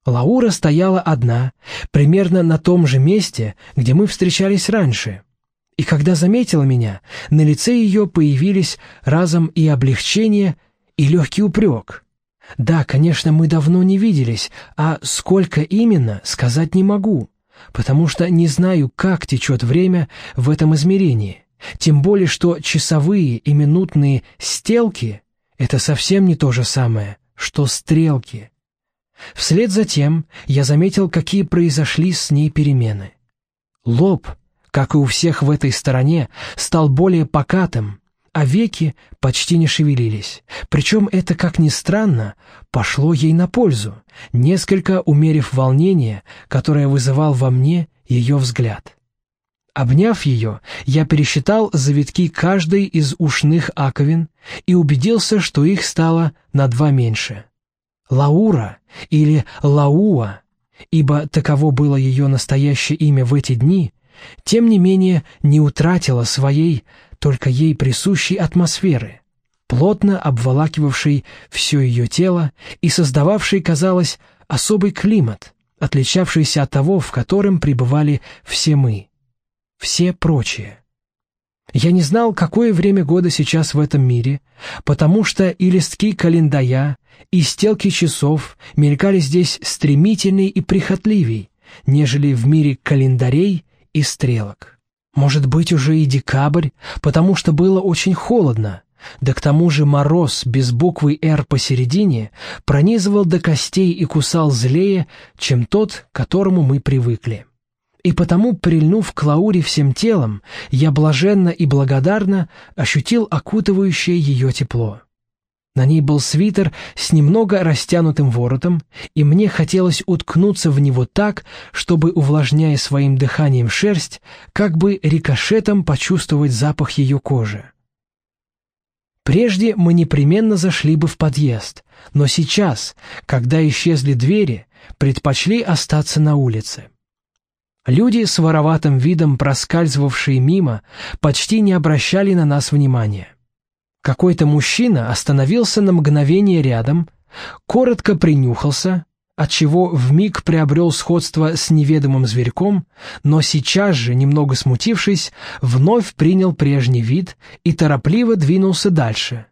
Лаура стояла одна, примерно на том же месте, где мы встречались раньше. И когда заметила меня, на лице ее появились разом и облегчение, и легкий упрек. Да, конечно, мы давно не виделись, а сколько именно, сказать не могу, потому что не знаю, как течет время в этом измерении. Тем более, что часовые и минутные стрелки — это совсем не то же самое, что стрелки. Вслед за тем я заметил, какие произошли с ней перемены. Лоб, как и у всех в этой стороне, стал более покатым, а веки почти не шевелились. Причем это, как ни странно, пошло ей на пользу, несколько умерив волнение, которое вызывал во мне ее взгляд. Обняв ее, я пересчитал завитки каждой из ушных раковин и убедился, что их стало на 2 меньше. Лаура или Лауа, ибо таково было ее настоящее имя в эти дни, тем не менее не утратила своей, только ей присущей атмосферы, плотно обволакивавшей все ее тело и создававшей, казалось, особый климат, отличавшийся от того, в котором пребывали все мы, все прочие. Я не знал, какое время года сейчас в этом мире, потому что и листки календаря, и стрелки часов мелькали здесь стремительней и прихотливей, нежели в мире календарей и стрелок. Может быть, уже и декабрь, потому что было очень холодно, да к тому же мороз без буквы «Р» посередине пронизывал до костей и кусал злее, чем тот, к которому мы привыкли. И потому, прильнув к Лауре всем телом, я блаженно и благодарно ощутил окутывающее ее тепло. На ней был свитер с немного растянутым воротом, и мне хотелось уткнуться в него так, чтобы, увлажняя своим дыханием шерсть, как бы рикошетом почувствовать запах ее кожи. Прежде мы непременно зашли бы в подъезд, но сейчас, когда исчезли двери, предпочли остаться на улице. Люди с вороватым видом, проскальзывавшие мимо, почти не обращали на нас внимания. Какой-то мужчина остановился на мгновение рядом, коротко принюхался, отчего вмиг приобрел сходство с неведомым зверьком, но сейчас же, немного смутившись, вновь принял прежний вид и торопливо двинулся дальше.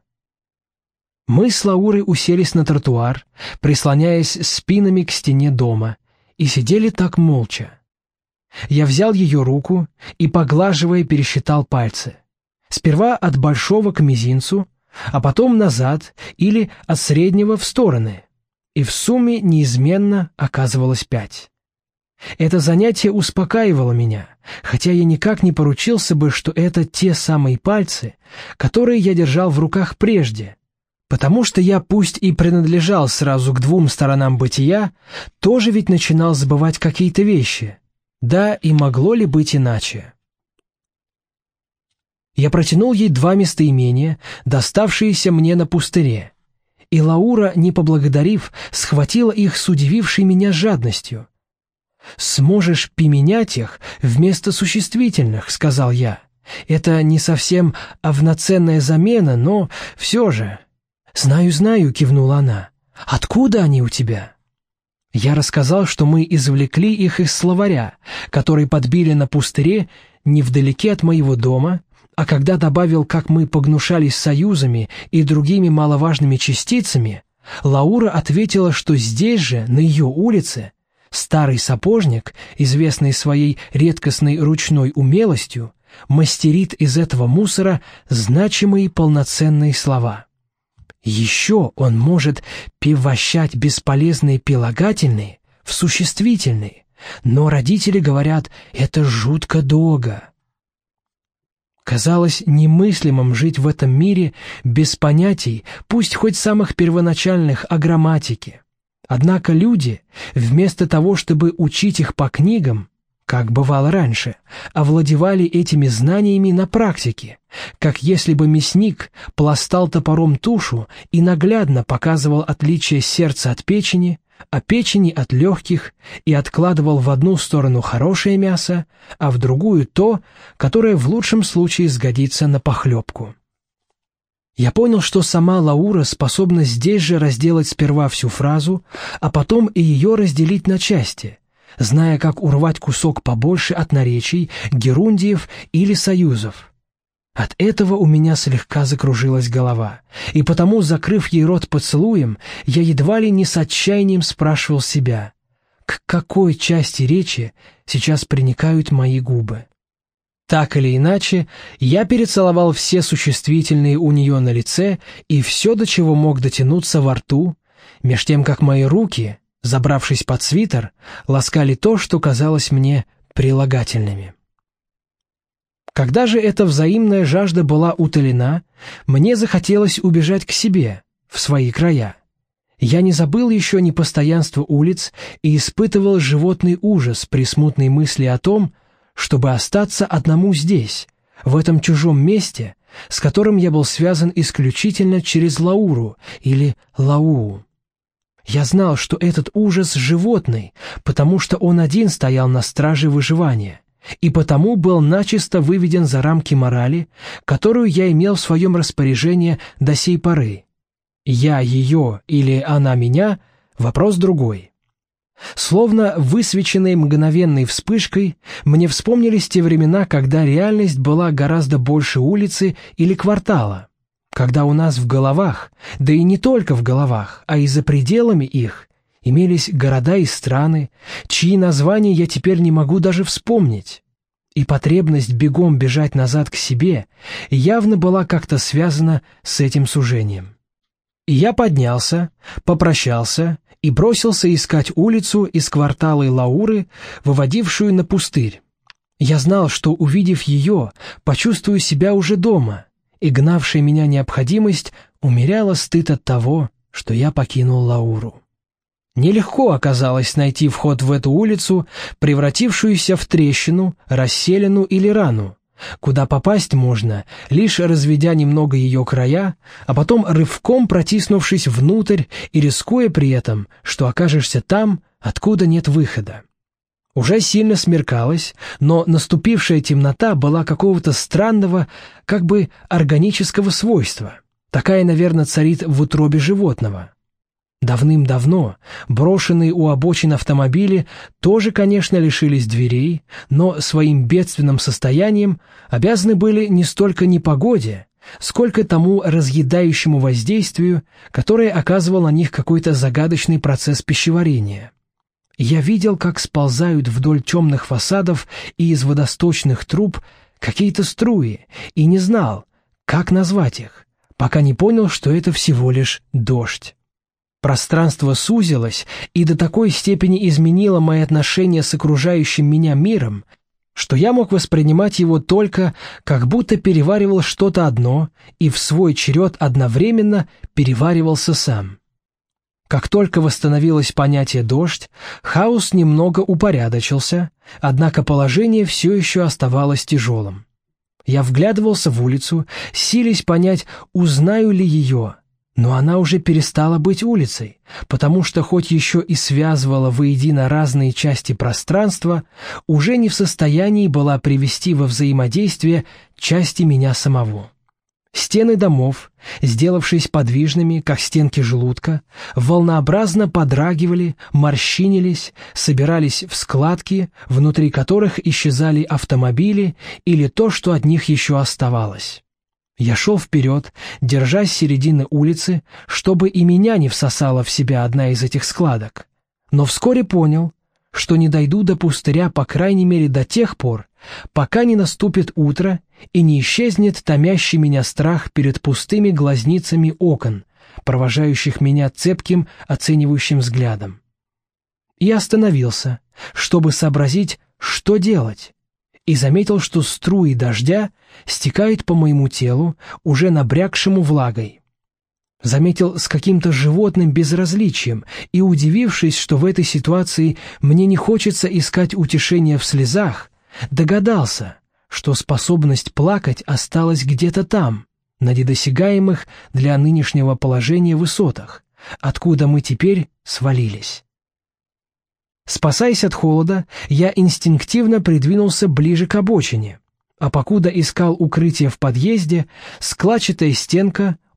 Мы с Лаурой уселись на тротуар, прислоняясь спинами к стене дома, и сидели так молча. Я взял ее руку и, поглаживая, пересчитал пальцы. Сперва от большого к мизинцу, а потом назад или от среднего в стороны, и в сумме неизменно оказывалось 5. Это занятие успокаивало меня, хотя я никак не поручился бы, что это те самые пальцы, которые я держал в руках прежде, потому что я, пусть и принадлежал сразу к 2 сторонам бытия, тоже ведь начинал забывать какие-то вещи. Да, и могло ли быть иначе? Я протянул ей 2 местоимения, доставшиеся мне на пустыре, и Лаура, не поблагодарив, схватила их с удивившей меня жадностью. «Сможешь применять их вместо существительных», — сказал я. «Это не совсем равноценная замена, но все же». «Знаю, знаю», — кивнула она. «Откуда они у тебя?» Я рассказал, что мы извлекли их из словаря, который подбили на пустыре невдалеке от моего дома, а когда добавил, как мы погнушались союзами и другими маловажными частицами, Лаура ответила, что здесь же, на ее улице, старый сапожник, известный своей редкостной ручной умелостью, мастерит из этого мусора значимые полноценные слова. Еще он может превращать бесполезные прилагательные в существительные, но родители говорят, это жутко долго. Казалось немыслимым жить в этом мире без понятий, пусть хоть самых первоначальных, о грамматике. Однако люди, вместо того, чтобы учить их по книгам, как бывало раньше, овладевали этими знаниями на практике, как если бы мясник пластал топором тушу и наглядно показывал отличие сердца от печени, а печени от легких, и откладывал в одну сторону хорошее мясо, а в другую то, которое в лучшем случае сгодится на похлебку. Я понял, что сама Лаура способна здесь же разделать сперва всю фразу, а потом и ее разделить на части, зная, как урвать кусок побольше от наречий, герундиев или союзов. От этого у меня слегка закружилась голова, и потому, закрыв ей рот поцелуем, я едва ли не с отчаянием спрашивал себя, к какой части речи сейчас приникают мои губы. Так или иначе, я перецеловал все существительные у нее на лице и все, до чего мог дотянуться во рту, меж тем, как мои руки, забравшись под свитер, ласкали то, что казалось мне прилагательными. Когда же эта взаимная жажда была утолена, мне захотелось убежать к себе, в свои края. Я не забыл еще непостоянства улиц и испытывал животный ужас при смутной мысли о том, чтобы остаться одному здесь, в этом чужом месте, с которым я был связан исключительно через Лауру или Лауу. Я знал, что этот ужас животный, потому что он один стоял на страже выживания, и потому был начисто выведен за рамки морали, которую я имел в своем распоряжении до сей поры. Я ее или она меня — вопрос другой. Словно высвеченной мгновенной вспышкой, мне вспомнились те времена, когда реальность была гораздо больше улицы или квартала, когда у нас в головах, да и не только в головах, а и за пределами их, имелись города и страны, чьи названия я теперь не могу даже вспомнить, и потребность бегом бежать назад к себе явно была как-то связана с этим сужением. И я поднялся, попрощался и бросился искать улицу из квартала Лауры, выводившую на пустырь. Я знал, что, увидев ее, почувствую себя уже дома, и гнавшая меня необходимость умеряла стыд от того, что я покинул Лауру. Нелегко оказалось найти вход в эту улицу, превратившуюся в трещину, расселину или рану, куда попасть можно, лишь разведя немного ее края, а потом рывком протиснувшись внутрь и рискуя при этом, что окажешься там, откуда нет выхода. Уже сильно смеркалось, но наступившая темнота была какого-то странного, как бы органического свойства. Такая, наверное, царит в утробе животного. Давным-давно брошенные у обочин автомобили тоже, конечно, лишились дверей, но своим бедственным состоянием обязаны были не столько непогоде, сколько тому разъедающему воздействию, которое оказывал на них какой-то загадочный процесс пищеварения. Я видел, как сползают вдоль темных фасадов и из водосточных труб какие-то струи, и не знал, как назвать их, пока не понял, что это всего лишь дождь. Пространство сузилось и до такой степени изменило мои отношения с окружающим меня миром, что я мог воспринимать его только как будто переваривал что-то одно и в свой черед одновременно переваривался сам. Как только восстановилось понятие «дождь», хаос немного упорядочился, однако положение все еще оставалось тяжелым. Я вглядывался в улицу, силясь понять, узнаю ли ее, но она уже перестала быть улицей, потому что хоть еще и связывала воедино разные части пространства, уже не в состоянии была привести во взаимодействие части меня самого. Стены домов, сделавшись подвижными, как стенки желудка, волнообразно подрагивали, морщинились, собирались в складки, внутри которых исчезали автомобили или то, что от них еще оставалось. Я шел вперед, держась середины улицы, чтобы и меня не всосала в себя одна из этих складок, но вскоре понял, что не дойду до пустыря, по крайней мере до тех пор, пока не наступит утро и не исчезнет томящий меня страх перед пустыми глазницами окон, провожающих меня цепким оценивающим взглядом. И остановился, чтобы сообразить, что делать, и заметил, что струи дождя стекают по моему телу, уже набрякшему влагой. Заметил с каким-то животным безразличием и, удивившись, что в этой ситуации мне не хочется искать утешения в слезах, догадался, что способность плакать осталась где-то там, на недосягаемых для нынешнего положения высотах, откуда мы теперь свалились. Спасаясь от холода, я инстинктивно придвинулся ближе к обочине, а покуда искал укрытие в подъезде, складчатая стенка,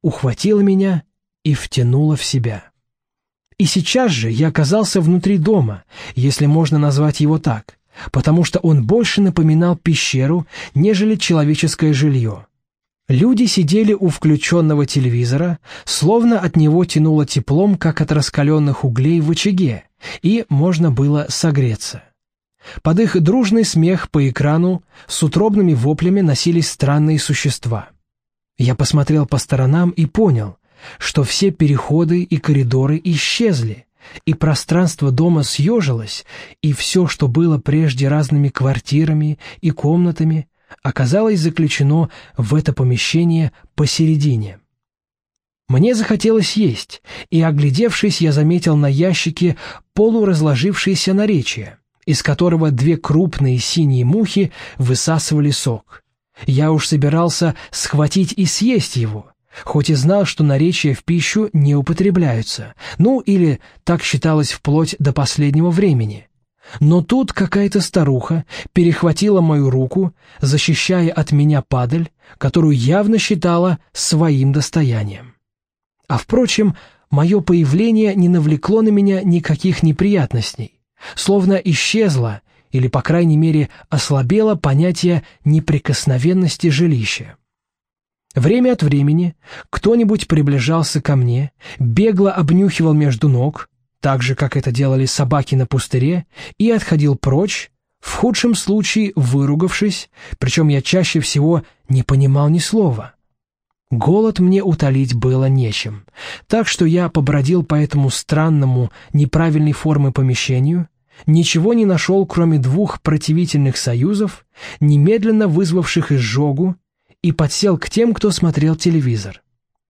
ухватила меня и втянула в себя. И сейчас же я оказался внутри дома, если можно назвать его так, потому что он больше напоминал пещеру, нежели человеческое жилье. Люди сидели у включенного телевизора, словно от него тянуло теплом, как от раскаленных углей в очаге, и можно было согреться. Под их дружный смех по экрану с утробными воплями носились странные существа. Я посмотрел по сторонам и понял, что все переходы и коридоры исчезли, и пространство дома съежилось, и все, что было прежде разными квартирами и комнатами, оказалось заключено в это помещение посередине. Мне захотелось есть, и, оглядевшись, я заметил на ящике полуразложившееся наречие, из которого 2 крупные синие мухи высасывали сок. Я уж собирался схватить и съесть его, хоть и знал, что наречия в пищу не употребляются, ну или так считалось вплоть до последнего времени. Но тут какая-то старуха перехватила мою руку, защищая от меня падаль, которую явно считала своим достоянием. А впрочем, мое появление не навлекло на меня никаких неприятностей, словно исчезло или, по крайней мере, ослабело понятие неприкосновенности жилища. Время от времени кто-нибудь приближался ко мне, бегло обнюхивал между ног, так же, как это делали собаки на пустыре, и отходил прочь, в худшем случае выругавшись, причем я чаще всего не понимал ни слова. Голод мне утолить было нечем, так что я побродил по этому странному, неправильной формы помещению, ничего не нашел, кроме 2 противительных союзов, немедленно вызвавших изжогу, и подсел к тем, кто смотрел телевизор.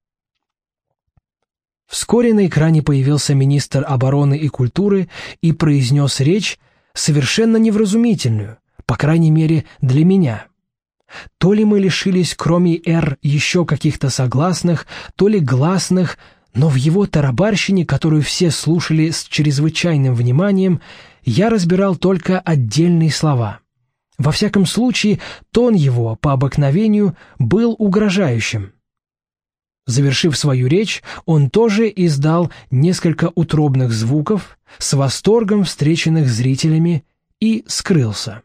Вскоре на экране появился министр обороны и культуры и произнес речь, совершенно невразумительную, по крайней мере для меня. То ли мы лишились кроме «р» еще каких-то согласных, то ли гласных, но в его тарабарщине, которую все слушали с чрезвычайным вниманием, я разбирал только отдельные слова. Во всяком случае, тон его, по обыкновению, был угрожающим. Завершив свою речь, он тоже издал несколько утробных звуков, с восторгом встреченных зрителями, и скрылся.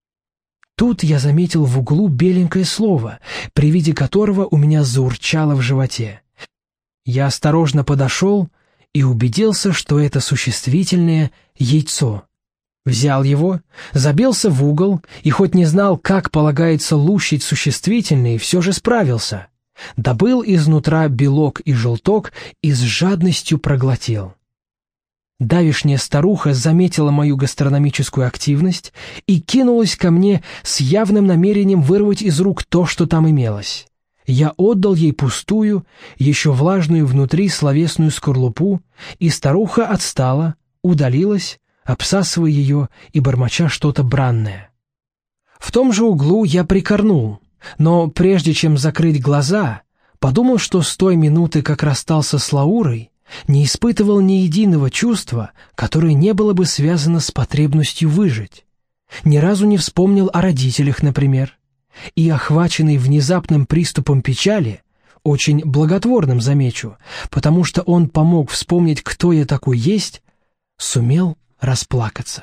Тут я заметил в углу беленькое слово, при виде которого у меня заурчало в животе. Я осторожно подошел и убедился, что это существительное «яйцо». Взял его, забился в угол и хоть не знал, как полагается лущить существительные, все же справился. Добыл изнутра белок и желток и с жадностью проглотил. Давешняя старуха заметила мою гастрономическую активность и кинулась ко мне с явным намерением вырвать из рук то, что там имелось. Я отдал ей пустую, еще влажную внутри словесную скорлупу, и старуха отстала, удалилась, обсасывая ее и бормоча что-то бранное. В том же углу я прикорнул, но прежде чем закрыть глаза, подумал, что с той минуты, как расстался с Лаурой, не испытывал ни единого чувства, которое не было бы связано с потребностью выжить. Ни разу не вспомнил о родителях, например, и, охваченный внезапным приступом печали, очень благотворным, замечу, потому что он помог вспомнить, кто я такой есть, сумел расплакаться.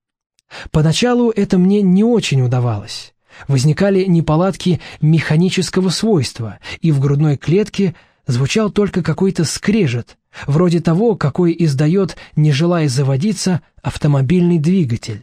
Поначалу это мне не очень удавалось. Возникали неполадки механического свойства, и в грудной клетке звучал только какой-то скрежет, вроде того, какой издает, не желая заводиться, автомобильный двигатель.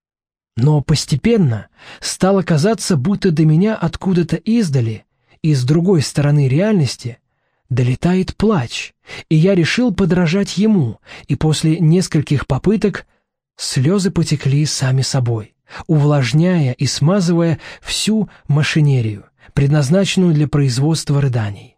Но постепенно стало казаться, будто до меня откуда-то издали и с другой стороны реальности долетает плач, и я решил подражать ему, и после нескольких попыток слезы потекли сами собой, увлажняя и смазывая всю машинерию, предназначенную для производства рыданий.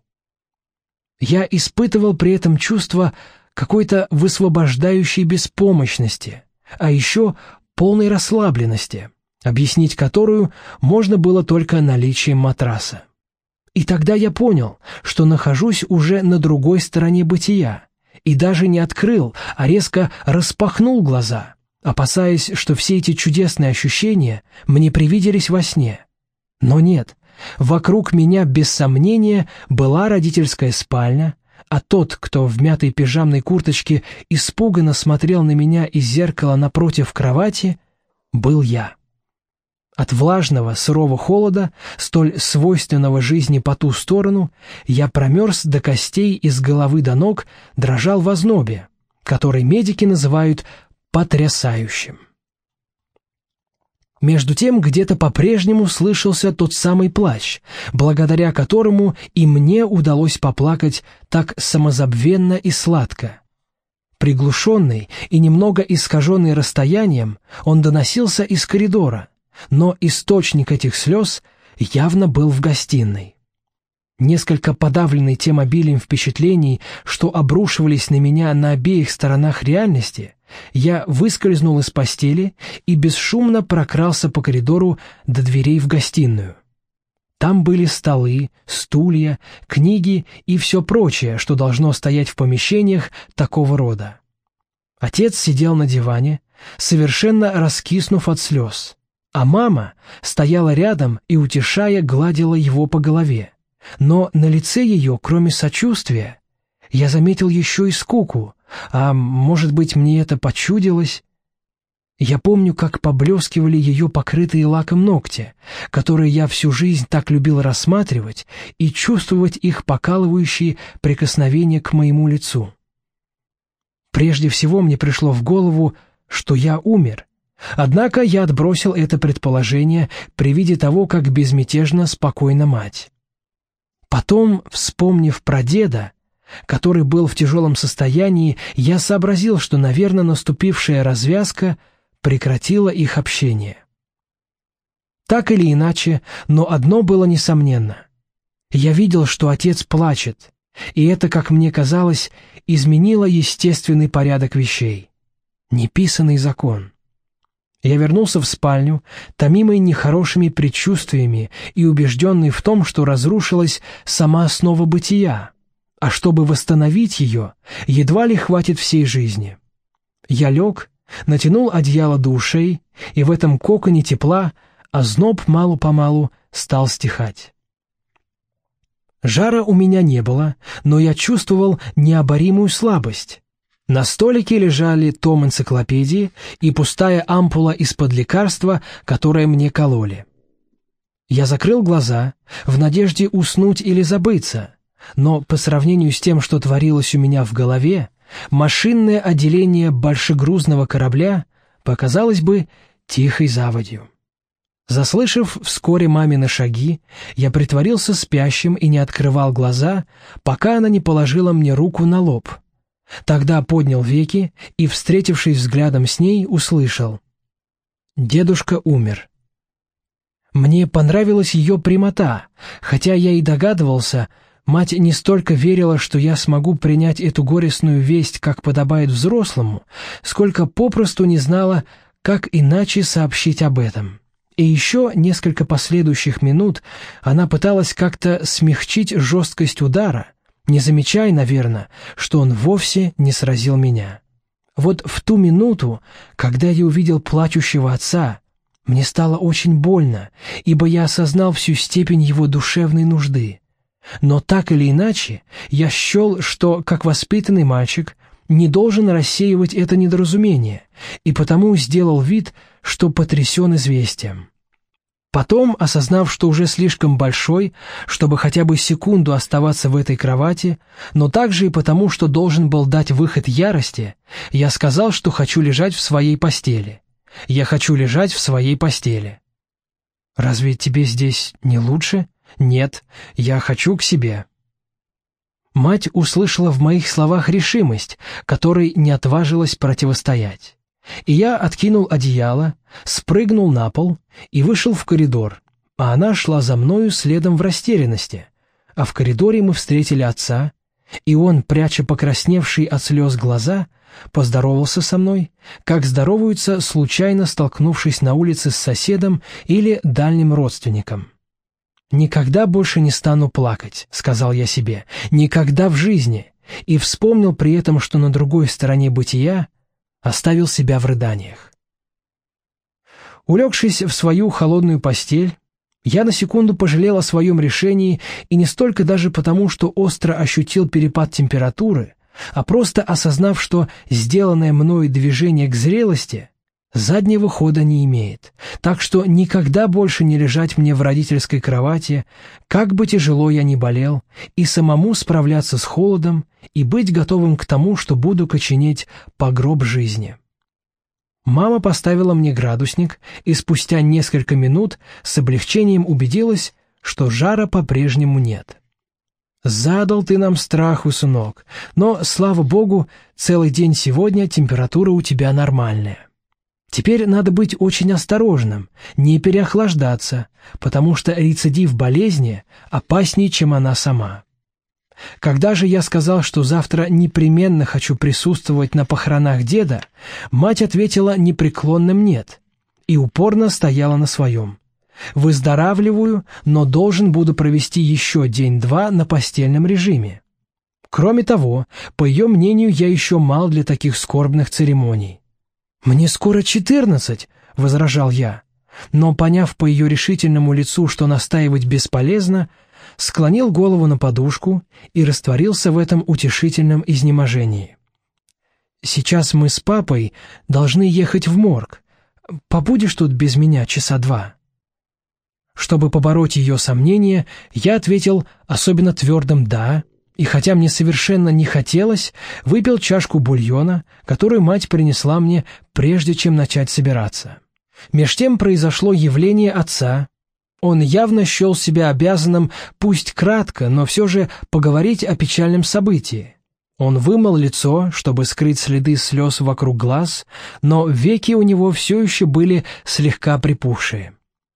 Я испытывал при этом чувство какой-то высвобождающей беспомощности, а еще полной расслабленности, объяснить которую можно было только наличием матраса. И тогда я понял, что нахожусь уже на другой стороне бытия, и даже не открыл, а резко распахнул глаза, опасаясь, что все эти чудесные ощущения мне привиделись во сне. Но нет, вокруг меня, без сомнения, была родительская спальня, а тот, кто в мятой пижамной курточке испуганно смотрел на меня из зеркала напротив кровати, был я. От влажного, сырого холода, столь свойственного жизни по ту сторону, я промерз до костей и с головы до ног дрожал в ознобе, который медики называют потрясающим. Между тем где-то по-прежнему слышался тот самый плач, благодаря которому и мне удалось поплакать так самозабвенно и сладко. Приглушенный и немного искаженный расстоянием, он доносился из коридора, но источник этих слез явно был в гостиной. Несколько подавленный тем обилием впечатлений, что обрушивались на меня на обеих сторонах реальности, я выскользнул из постели и бесшумно прокрался по коридору до дверей в гостиную. Там были столы, стулья, книги и все прочее, что должно стоять в помещениях такого рода. Отец сидел на диване, совершенно раскиснув от слез, а мама стояла рядом и, утешая, гладила его по голове. Но на лице ее, кроме сочувствия, я заметил еще и скуку, а, может быть, мне это почудилось. Я помню, как поблескивали ее покрытые лаком ногти, которые я всю жизнь так любил рассматривать и чувствовать их покалывающие прикосновения к моему лицу. Прежде всего мне пришло в голову, что я умер. Однако я отбросил это предположение при виде того, как безмятежно спокойна мать. Потом, вспомнив про деда, который был в тяжелом состоянии, я сообразил, что, наверное, наступившая развязка прекратила их общение. Так или иначе, но одно было несомненно. Я видел, что отец плачет, и это, как мне казалось, изменило естественный порядок вещей. Неписанный закон. Я вернулся в спальню, томимый нехорошими предчувствиями и убежденный в том, что разрушилась сама основа бытия, а чтобы восстановить ее, едва ли хватит всей жизни. Я лег, натянул одеяло до ушей, и в этом коконе тепла озноб мало-помалу стал стихать. Жара у меня не было, но я чувствовал необоримую слабость. На столике лежали том энциклопедии и пустая ампула из-под лекарства, которое мне кололи. Я закрыл глаза в надежде уснуть или забыться, но по сравнению с тем, что творилось у меня в голове, машинное отделение большегрузного корабля показалось бы тихой заводью. Заслышав вскоре мамины шаги, я притворился спящим и не открывал глаза, пока она не положила мне руку на лоб. Тогда поднял веки и, встретившись взглядом с ней, услышал: «Дедушка умер». Мне понравилась ее прямота, хотя я и догадывался, мать не столько верила, что я смогу принять эту горестную весть, как подобает взрослому, сколько попросту не знала, как иначе сообщить об этом. И еще несколько последующих минут она пыталась как-то смягчить жесткость удара, не замечая, наверное, что он вовсе не сразил меня. Вот в ту минуту, когда я увидел плачущего отца, мне стало очень больно, ибо я осознал всю степень его душевной нужды. Но так или иначе, я счел, что, как воспитанный мальчик, не должен рассеивать это недоразумение, и потому сделал вид, что потрясен известием. Потом, осознав, что уже слишком большой, чтобы хотя бы секунду оставаться в этой кровати, но также и потому, что должен был дать выход ярости, я сказал, что хочу лежать в своей постели. Я хочу лежать в своей постели. «Разве тебе здесь не лучше?» «Нет, я хочу к себе». Мать услышала в моих словах решимость, которой не отважилась противостоять. И я откинул одеяло, спрыгнул на пол и вышел в коридор, а она шла за мною следом в растерянности. А в коридоре мы встретили отца, и он, пряча покрасневшие от слез глаза, поздоровался со мной, как здороваются, случайно столкнувшись на улице с соседом или дальним родственником. «Никогда больше не стану плакать», — сказал я себе, — «никогда в жизни», и вспомнил при этом, что на другой стороне бытия оставил себя в рыданиях. Улегшись в свою холодную постель, Я на секунду пожалел о своем решении, и не столько даже потому, что остро ощутил перепад температуры, а просто осознав, что сделанное мною движение к зрелости заднего хода не имеет, так что никогда больше не лежать мне в родительской кровати, как бы тяжело я ни болел, и самому справляться с холодом и быть готовым к тому, что буду коченеть по гроб жизни. Мама поставила мне градусник, и спустя несколько минут с облегчением убедилась, что жара по-прежнему нет. «Задал ты нам страху, сынок, но, слава богу, целый день сегодня температура у тебя нормальная. Теперь надо быть очень осторожным, не переохлаждаться, потому что рецидив болезни опаснее, чем она сама». Когда же я сказал, что завтра непременно хочу присутствовать на похоронах деда, мать ответила непреклонным «нет» и упорно стояла на своем. «Выздоравливаю, но должен буду провести еще день-два на постельном режиме». Кроме того, по ее мнению, я еще мал для таких скорбных церемоний. «Мне скоро 14», — возражал я, но, поняв по ее решительному лицу, что настаивать бесполезно, склонил голову на подушку и растворился в этом утешительном изнеможении. «Сейчас мы с папой должны ехать в морг. Побудешь тут без меня часа два?» Чтобы побороть ее сомнения, я ответил особенно твердым «да», и хотя мне совершенно не хотелось, выпил чашку бульона, которую мать принесла мне, прежде чем начать собираться. Меж тем произошло явление отца. Он явно счел себя обязанным, пусть кратко, но все же поговорить о печальном событии. Он вымыл лицо, чтобы скрыть следы слез вокруг глаз, но веки у него все еще были слегка припухшие.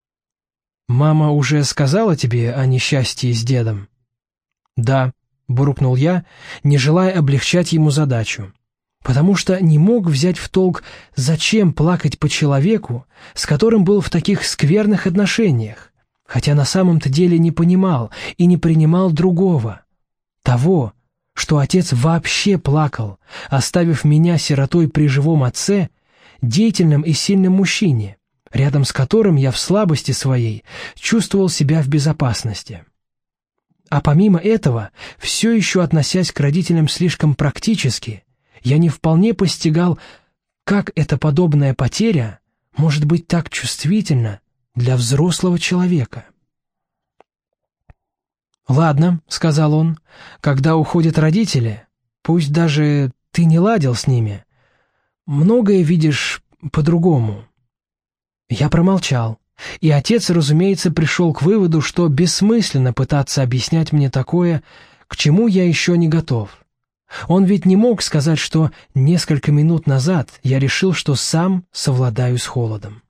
«Мама уже сказала тебе о несчастье с дедом?» «Да», — буркнул я, не желая облегчать ему задачу, потому что не мог взять в толк, зачем плакать по человеку, с которым был в таких скверных отношениях, хотя на самом-то деле не понимал и не принимал другого, того, что отец вообще плакал, оставив меня сиротой при живом отце, деятельном и сильном мужчине, рядом с которым я в слабости своей чувствовал себя в безопасности. А помимо этого, все еще относясь к родителям слишком практически, я не вполне постигал, как эта подобная потеря может быть так чувствительна для взрослого человека. «Ладно», — сказал он, — «когда уходят родители, пусть даже ты не ладил с ними, многое видишь по-другому». Я промолчал, и отец, разумеется, пришел к выводу, что бессмысленно пытаться объяснять мне такое, к чему я еще не готов. Он ведь не мог сказать, что несколько минут назад я решил, что сам совладаю с холодом.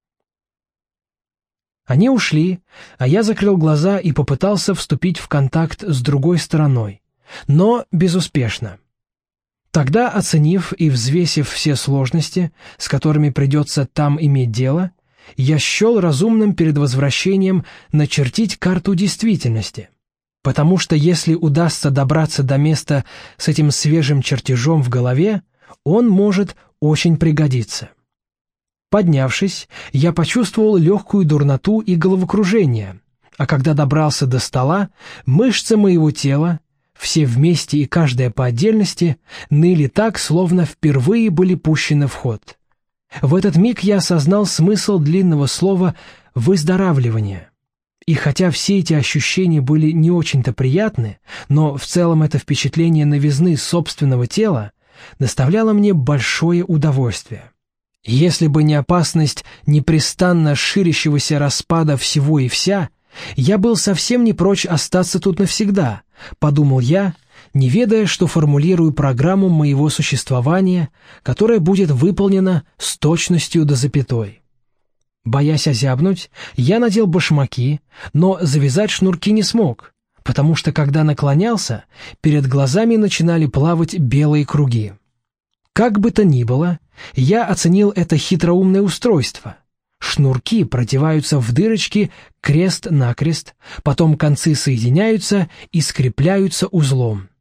Они ушли, а я закрыл глаза и попытался вступить в контакт с другой стороной, но безуспешно. Тогда, оценив и взвесив все сложности, с которыми придется там иметь дело, я счел разумным перед возвращением начертить карту действительности, потому что если удастся добраться до места с этим свежим чертежом в голове, он может очень пригодиться. Поднявшись, я почувствовал легкую дурноту и головокружение, а когда добрался до стола, мышцы моего тела, все вместе и каждая по отдельности, ныли так, словно впервые были пущены в ход. В этот миг я осознал смысл длинного слова «выздоравливание». И хотя все эти ощущения были не очень-то приятны, но в целом это впечатление новизны собственного тела доставляло мне большое удовольствие. Если бы не опасность непрестанно ширящегося распада всего и вся, я был совсем не прочь остаться тут навсегда, подумал я, не ведая, что формулирую программу моего существования, которая будет выполнена с точностью до запятой. Боясь озябнуть, я надел башмаки, но завязать шнурки не смог, потому что, когда наклонялся, перед глазами начинали плавать белые круги. Как бы то ни было, я оценил это хитроумное устройство. Шнурки продеваются в дырочки крест-накрест, потом концы соединяются и скрепляются узлом.